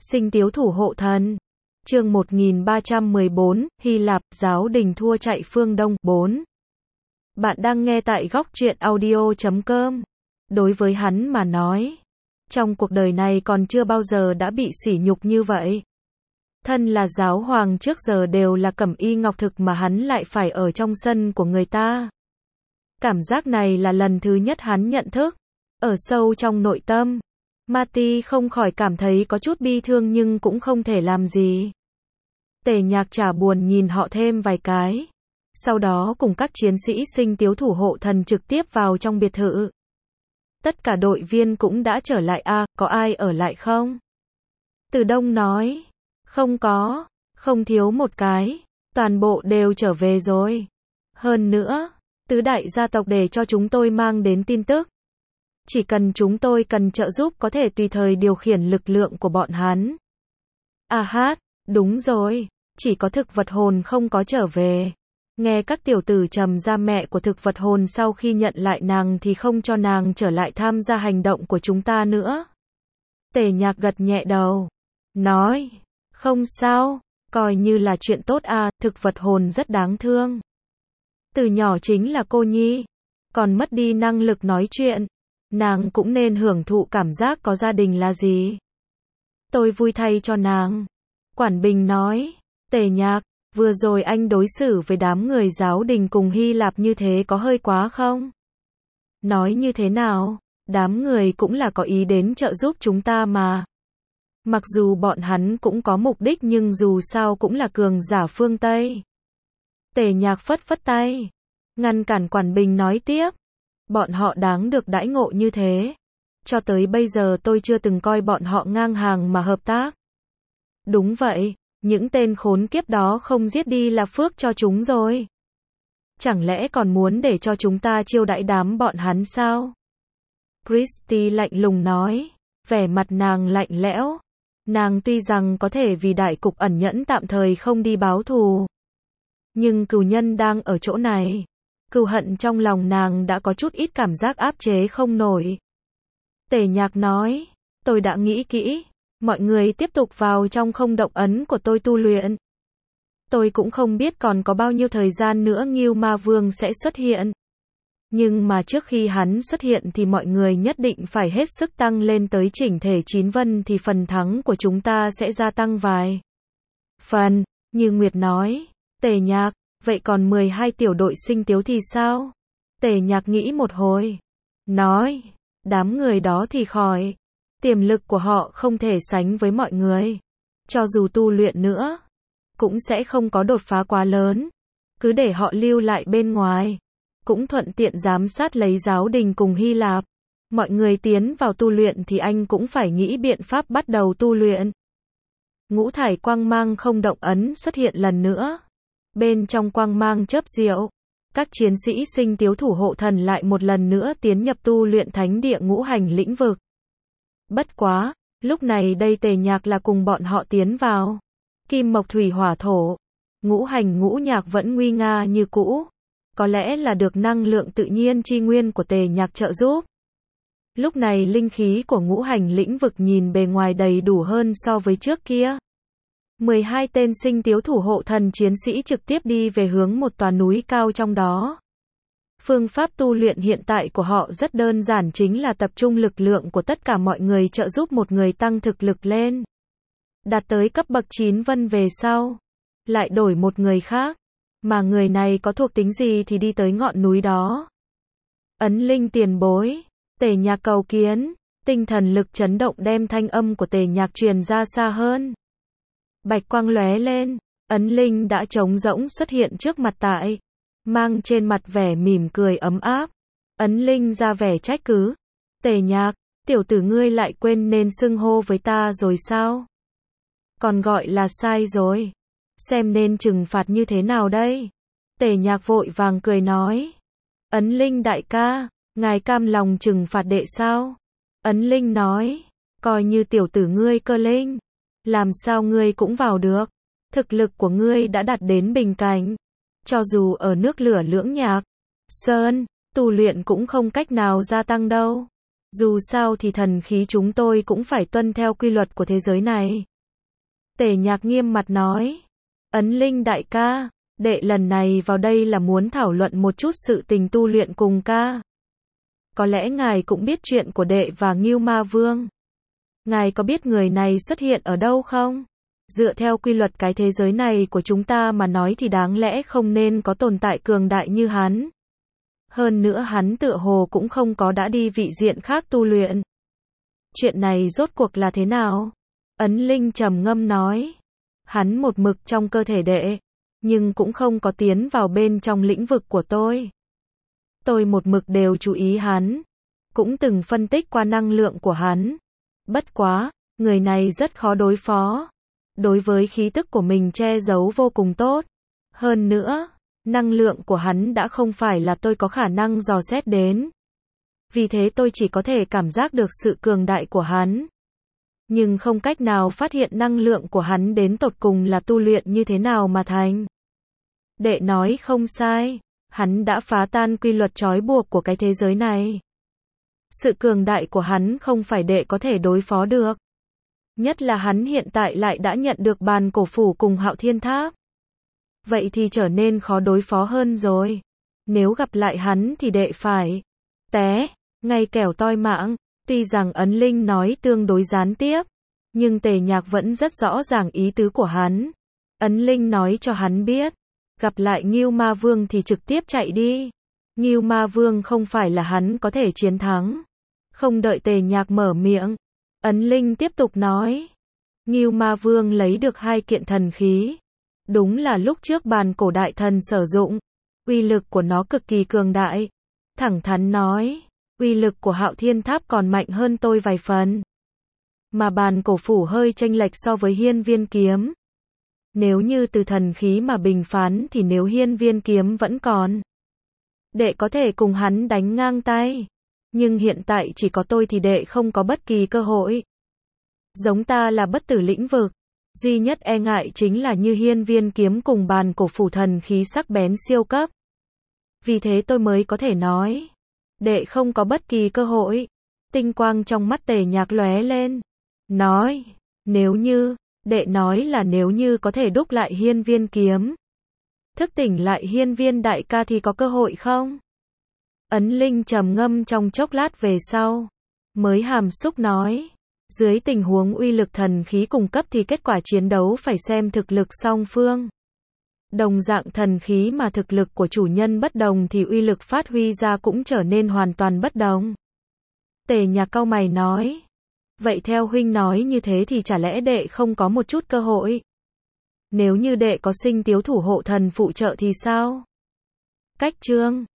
Sinh Tiếu Thủ Hộ Thần. Chương 1314, Hy Lạp, giáo đình thua chạy phương Đông. 4. Bạn đang nghe tại góc truyện audio.com. Đối với hắn mà nói, trong cuộc đời này còn chưa bao giờ đã bị sỉ nhục như vậy. Thân là giáo hoàng trước giờ đều là cẩm y ngọc thực mà hắn lại phải ở trong sân của người ta. Cảm giác này là lần thứ nhất hắn nhận thức. Ở sâu trong nội tâm, Mati không khỏi cảm thấy có chút bi thương nhưng cũng không thể làm gì. Tề Nhạc chả buồn nhìn họ thêm vài cái. Sau đó cùng các chiến sĩ Sinh Tiếu Thủ Hộ Thần trực tiếp vào trong biệt thự. Tất cả đội viên cũng đã trở lại có ai ở lại không? Từ Đông nói. Không có, không thiếu một cái. Toàn bộ đều trở về rồi. Hơn nữa, tứ đại gia tộc để cho chúng tôi mang đến tin tức. Chỉ cần chúng tôi cần trợ giúp có thể tùy thời điều khiển lực lượng của bọn hắn. Đúng rồi, chỉ có thực vật hồn không có trở về. Nghe các tiểu tử trầm ra mẹ của thực vật hồn sau khi nhận lại nàng thì không cho nàng trở lại tham gia hành động của chúng ta nữa. Tề Nhạc gật nhẹ đầu. Nói, không sao, coi như là chuyện tốt thực vật hồn rất đáng thương. Từ nhỏ chính là cô nhi, còn mất đi năng lực nói chuyện. Nàng cũng nên hưởng thụ cảm giác có gia đình là gì. Tôi vui thay cho nàng. Quản Bình nói, Tề Nhạc, vừa rồi anh đối xử với đám người giáo đình cùng Hy Lạp như thế có hơi quá không? Nói như thế nào, đám người cũng là có ý đến trợ giúp chúng ta mà. Mặc dù bọn hắn cũng có mục đích nhưng dù sao cũng là cường giả phương Tây. Tề Nhạc phất phất tay, ngăn cản Quản Bình nói tiếp. Bọn họ đáng được đãi ngộ như thế. Cho tới bây giờ tôi chưa từng coi bọn họ ngang hàng mà hợp tác. Đúng vậy, những tên khốn kiếp đó không giết đi là phước cho chúng rồi. Chẳng lẽ còn muốn để cho chúng ta chiêu đãi đám bọn hắn sao? Christy lạnh lùng nói, vẻ mặt nàng lạnh lẽo. Nàng tuy rằng có thể vì đại cục ẩn nhẫn tạm thời không đi báo thù. Nhưng cừu nhân đang ở chỗ này. Cừu hận trong lòng nàng đã có chút ít cảm giác áp chế không nổi. Tề Nhạc nói, tôi đã nghĩ kỹ, mọi người tiếp tục vào trong không động ấn của tôi tu luyện. Tôi cũng không biết còn có bao nhiêu thời gian nữa Ngưu Ma Vương sẽ xuất hiện. Nhưng mà trước khi hắn xuất hiện thì mọi người nhất định phải hết sức tăng lên tới chỉnh thể 9 vân thì phần thắng của chúng ta sẽ gia tăng vài phần, như Nguyệt nói. Tề Nhạc, vậy còn 12 tiểu đội Sinh Tiếu thì sao? Tề Nhạc nghĩ một hồi. Nói, đám người đó thì khỏi. Tiềm lực của họ không thể sánh với mọi người. Cho dù tu luyện nữa, cũng sẽ không có đột phá quá lớn. Cứ để họ lưu lại bên ngoài. Cũng thuận tiện giám sát lấy giáo đình cùng Hy Lạp. Mọi người tiến vào tu luyện thì anh cũng phải nghĩ biện pháp bắt đầu tu luyện. Ngũ thải quang mang không động ấn xuất hiện lần nữa. Bên trong quang mang chớp diệu, các chiến sĩ Sinh Tiếu Thủ Hộ Thần lại một lần nữa tiến nhập tu luyện thánh địa ngũ hành lĩnh vực. Bất quá, lúc này đây Tề Nhạc là cùng bọn họ tiến vào. Kim mộc thủy hỏa thổ, ngũ hành ngũ nhạc vẫn nguy nga như cũ. Có lẽ là được năng lượng tự nhiên chi nguyên của Tề Nhạc trợ giúp. Lúc này linh khí của ngũ hành lĩnh vực nhìn bề ngoài đầy đủ hơn so với trước kia. 12 tên Sinh Tiếu Thủ Hộ Thần chiến sĩ trực tiếp đi về hướng một tòa núi cao trong đó. Phương pháp tu luyện hiện tại của họ rất đơn giản, chính là tập trung lực lượng của tất cả mọi người trợ giúp một người tăng thực lực lên. Đạt tới cấp bậc 9 vân về sau, lại đổi một người khác. Mà người này có thuộc tính gì thì đi tới ngọn núi đó. Ấn Linh tiền bối, Tề Nhạc cầu kiến. Tinh thần lực chấn động đem thanh âm của Tề Nhạc truyền ra xa hơn. Bạch quang lóe lên, Ấn Linh đã trống rỗng xuất hiện trước mặt tại, mang trên mặt vẻ mỉm cười ấm áp. Ấn Linh ra vẻ trách cứ. Tề Nhạc, tiểu tử ngươi lại quên nên xưng hô với ta rồi sao? Còn gọi là sai rồi. Xem nên trừng phạt như thế nào đây? Tề Nhạc vội vàng cười nói. Ấn Linh đại ca, ngài cam lòng trừng phạt đệ sao? Ấn Linh nói, coi như tiểu tử ngươi cơ linh. Làm sao ngươi cũng vào được? Thực lực của ngươi đã đạt đến bình cảnh. Cho dù ở nước lửa lưỡng nhạc sơn, tu luyện cũng không cách nào gia tăng đâu. Dù sao thì thần khí chúng tôi cũng phải tuân theo quy luật của thế giới này. Tề Nhạc nghiêm mặt nói. Ấn Linh đại ca, đệ lần này vào đây là muốn thảo luận một chút sự tình tu luyện cùng ca. Có lẽ ngài cũng biết chuyện của đệ và Ngưu Ma Vương. Ngài có biết người này xuất hiện ở đâu không? Dựa theo quy luật cái thế giới này của chúng ta mà nói thì đáng lẽ không nên có tồn tại cường đại như hắn. Hơn nữa hắn tựa hồ cũng không có đã đi vị diện khác tu luyện. Chuyện này rốt cuộc là thế nào? Ấn Linh trầm ngâm nói. Hắn một mực trong cơ thể đệ, nhưng cũng không có tiến vào bên trong lĩnh vực của tôi. Tôi một mực đều chú ý hắn, cũng từng phân tích qua năng lượng của hắn. Bất quá, người này rất khó đối phó. Đối với khí tức của mình che giấu vô cùng tốt. Hơn nữa, năng lượng của hắn đã không phải là tôi có khả năng dò xét đến. Vì thế tôi chỉ có thể cảm giác được sự cường đại của hắn. Nhưng không cách nào phát hiện năng lượng của hắn đến tột cùng là tu luyện như thế nào mà thành. Đệ nói không sai, hắn đã phá tan quy luật trói buộc của cái thế giới này. Sự cường đại của hắn không phải đệ có thể đối phó được. Nhất là hắn hiện tại lại đã nhận được bàn cổ phủ cùng Hạo Thiên Tháp. Vậy thì trở nên khó đối phó hơn rồi. Nếu gặp lại hắn thì đệ phải té ngay kẻo toi mạng. Tuy rằng Ấn Linh nói tương đối gián tiếp, nhưng Tề Nhạc vẫn rất rõ ràng ý tứ của hắn. Ấn Linh nói cho hắn biết, gặp lại Ngưu Ma Vương thì trực tiếp chạy đi. Ngưu Ma Vương không phải là hắn có thể chiến thắng. Không đợi Tề Nhạc mở miệng, Ấn Linh tiếp tục nói. Ngưu Ma Vương lấy được 2 kiện thần khí. Đúng là lúc trước bàn cổ đại thần sử dụng. Uy lực của nó cực kỳ cường đại. Thẳng thắn nói, uy lực của Hạo Thiên Tháp còn mạnh hơn tôi vài phần. Mà bàn cổ phủ hơi chênh lệch so với Hiên Viên kiếm. Nếu như từ thần khí mà bình phán thì nếu Hiên Viên kiếm vẫn còn, đệ có thể cùng hắn đánh ngang tay. Nhưng hiện tại chỉ có tôi thì đệ không có bất kỳ cơ hội. Giống ta là bất tử lĩnh vực. Duy nhất e ngại chính là như Hiên Viên kiếm cùng bàn cổ phủ thần khí sắc bén siêu cấp. Vì thế tôi mới có thể nói, đệ không có bất kỳ cơ hội. Tinh quang trong mắt Tề Nhạc lóe lên. Nói, nếu như, đệ nói là nếu như có thể đúc lại Hiên Viên kiếm, thức tỉnh lại Hiên Viên đại ca thì có cơ hội không? Ấn Linh trầm ngâm trong chốc lát về sau, mới hàm xúc nói, dưới tình huống uy lực thần khí cùng cấp thì kết quả chiến đấu phải xem thực lực song phương. Đồng dạng thần khí mà thực lực của chủ nhân bất đồng thì uy lực phát huy ra cũng trở nên hoàn toàn bất đồng. Tề Nhạc cau mày nói, vậy theo huynh nói như thế thì chả lẽ đệ không có một chút cơ hội? Nếu như đệ có Sinh Tiếu thủ hộ thần phụ trợ thì sao? Cách chương